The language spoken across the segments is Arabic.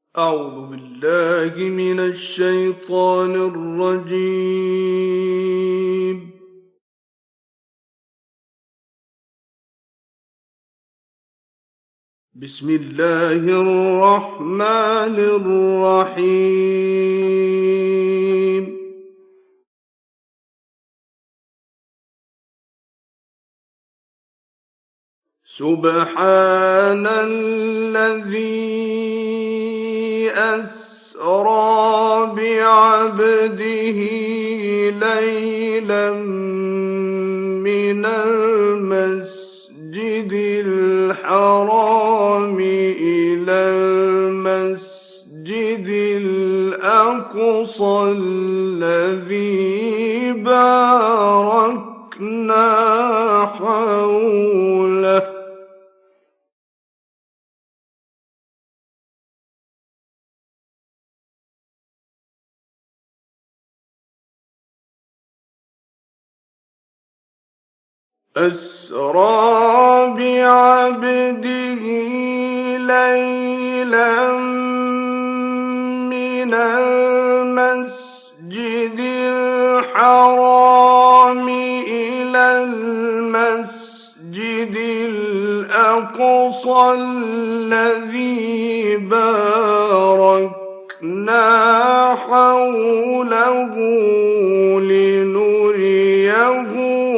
أعوذ بالله من الشيطان الرجيم. بسم الله الرحمن الرحيم. سبحان الذي أسرى بعبده ليلا من المسجد الحرام إلى المسجد الأقصى الذي باركنا حوله أسرى بعبده ليلا من المسجد الحرام إلى المسجد الأقصى الذي باركنا حوله لنريه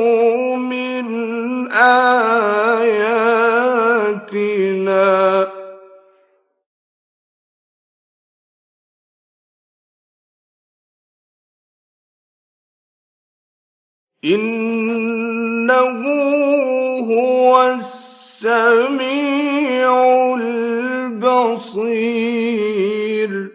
آياتنا إنه هو السميع البصير.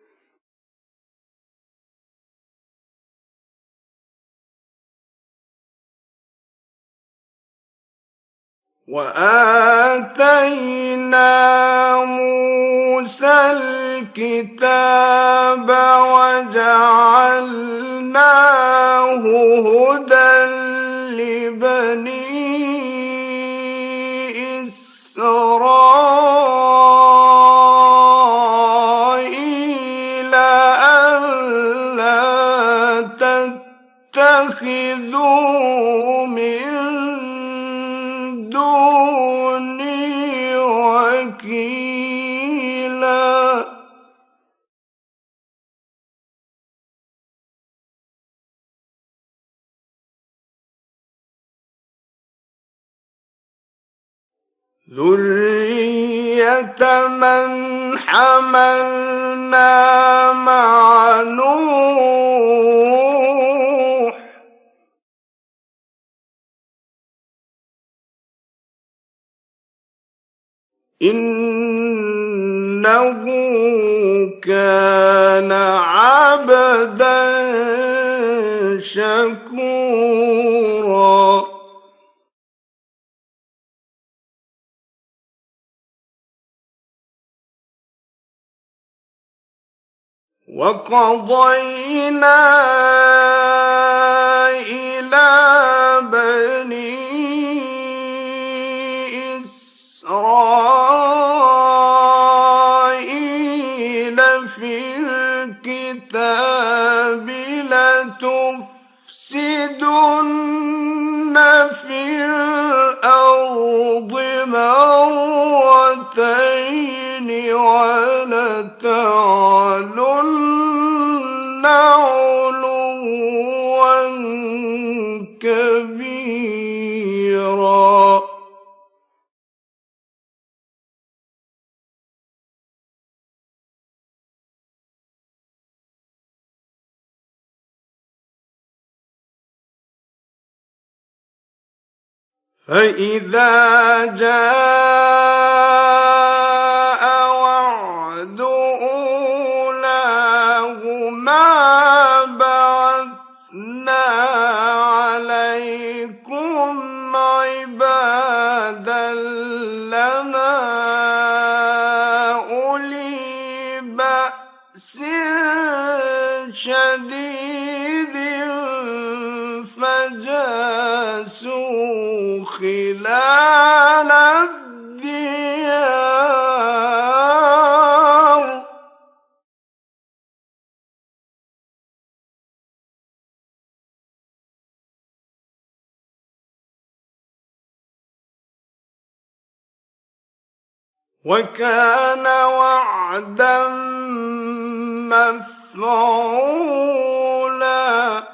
وآتينا موسى الكتاب وجعلناه هدى لبني إسرائيل ألا تتخذوا من دوني وكيلا. ذرية من حملنا مع نوح إنه كان عبدا شكورا. وقضينا إلى بني إسرائيل في الكتاب لتفسدن في الأرض مرتين ولتعلن علوا كبيرا. فإذا جاء وعد أولاهما بعثنا عليكم عبادا لنا أولي بأس شديد فجاسوا خلال الديار وكان وعدا مفعولا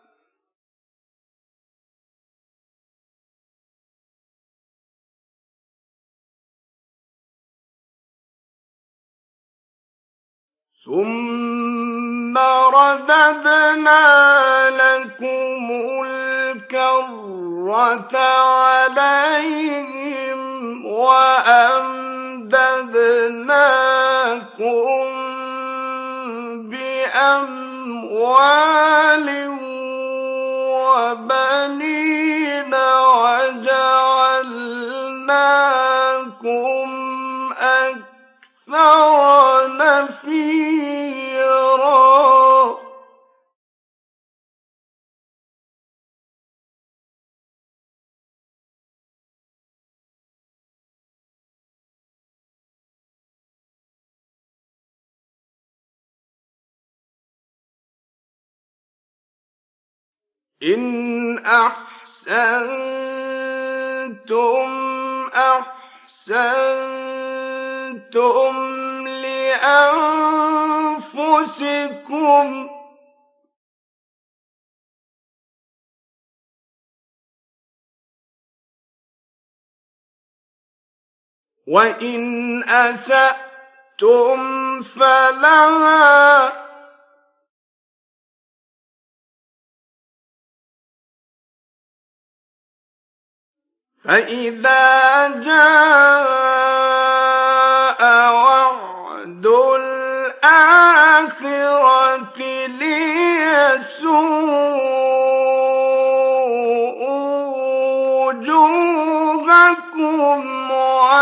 ثم رددنا لكم الكرة عليهم وأمددناكم بأموال وبنين وجعلناكم أكثر نفيرا إن أحسنتم أحسنتم لأنفسكم وإن أسأتم فلها فإذا جاء وعد الآخرة ليسوءوا وجوهكم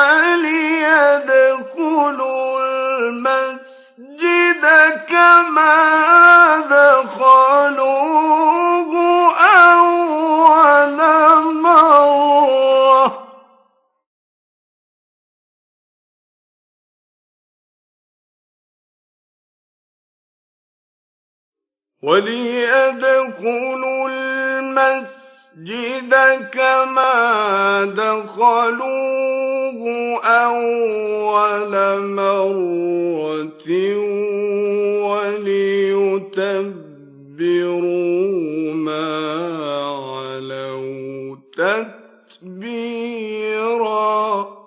وليدخلوا المسجد كما دخلوه أول مرة وليدخلوا المسجد كما دخلوه أول مرة وليتبروا ما علوا تتبيرا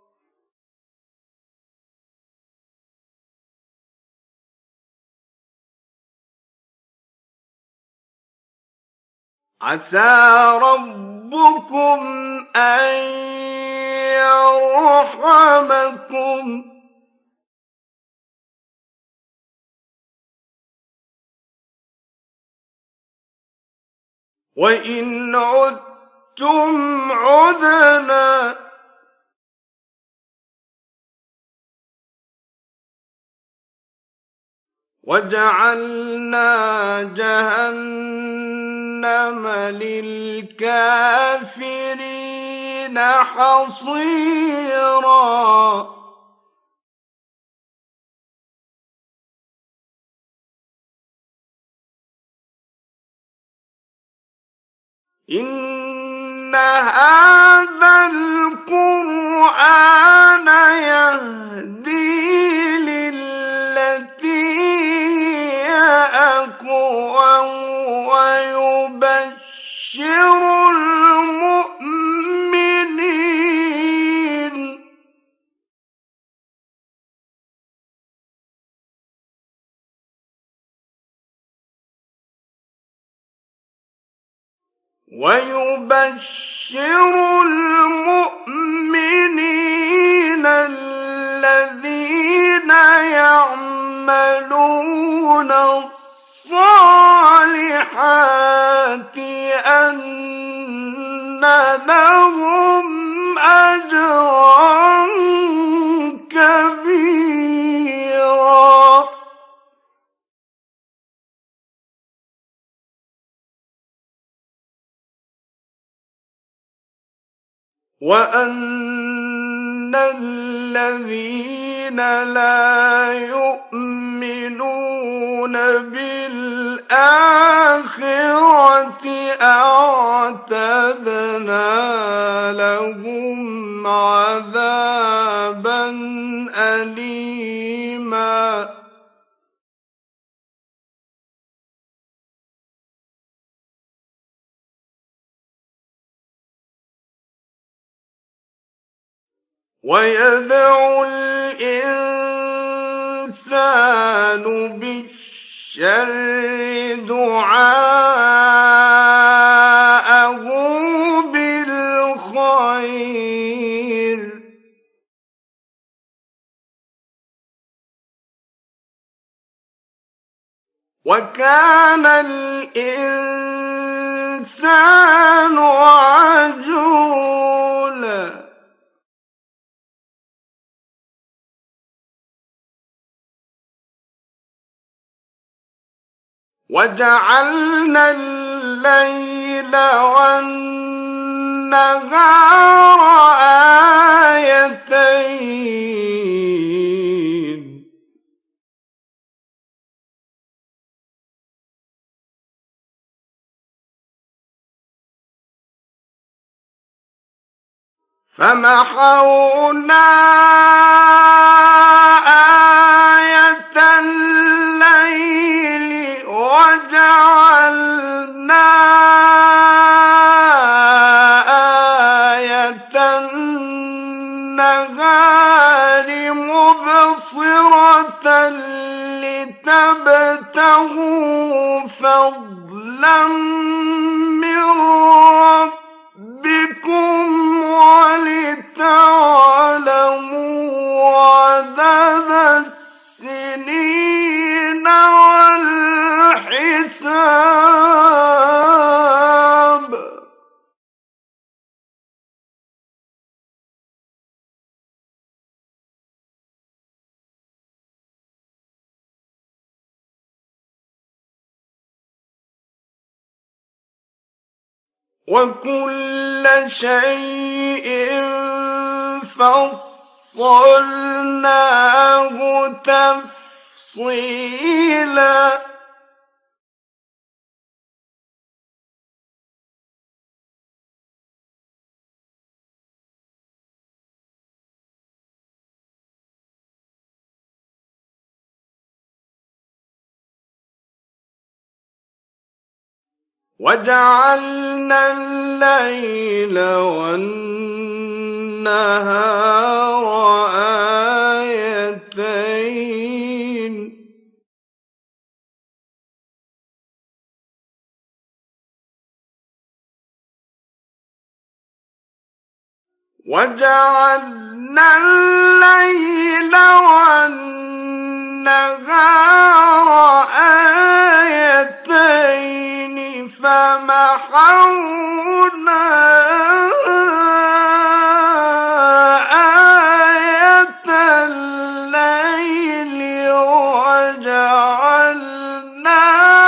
عسى ربكم أن يرحمكم وإن عدتم عدنا وجعلنا جهنم للكافرين حصيرا إن هذا القرآن يهدي للتي هي أقوم ويبشر المؤمنين الذين يعملون الصالحات أن لهم أجرا كبيرا وأن الذين لا يؤمنون بالآخرة أعتدنا لهم عذابا حميما ويدعو الإنسان بالشر دعاءه بالخير وكان الإنسان عجولا وجعلنا الليل والنهار آيتين فمحونا آية الليل وجعلنا آية النهار مبصرة لتبتغوا فضلا من ربكم ولتعلموا عدد السنين والحساب وكل شيء فصلناه تفصيلا وجعلنا الليل والنهار آيتين وجعلنا الليل والنهار آيتين فمحونا آية الليل وجعلنا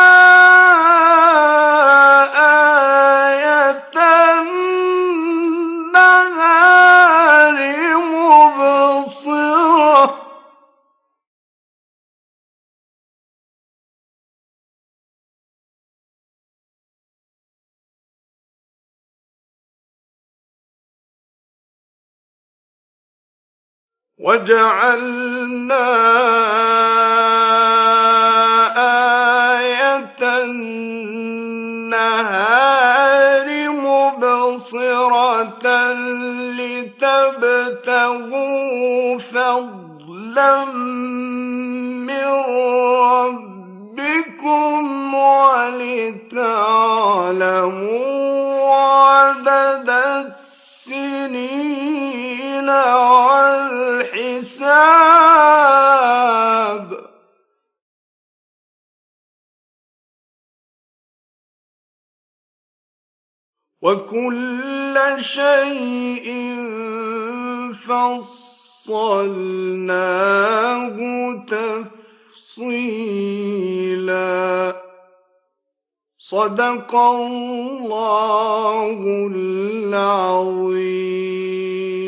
آية النهار مبصرة وجعلنا آية النهار مبصرة لتبتغوا فضلا من ربكم ولتعلموا عدد السنين والحساب وكل شيء فصلناه تفصيلا صدق الله العظيم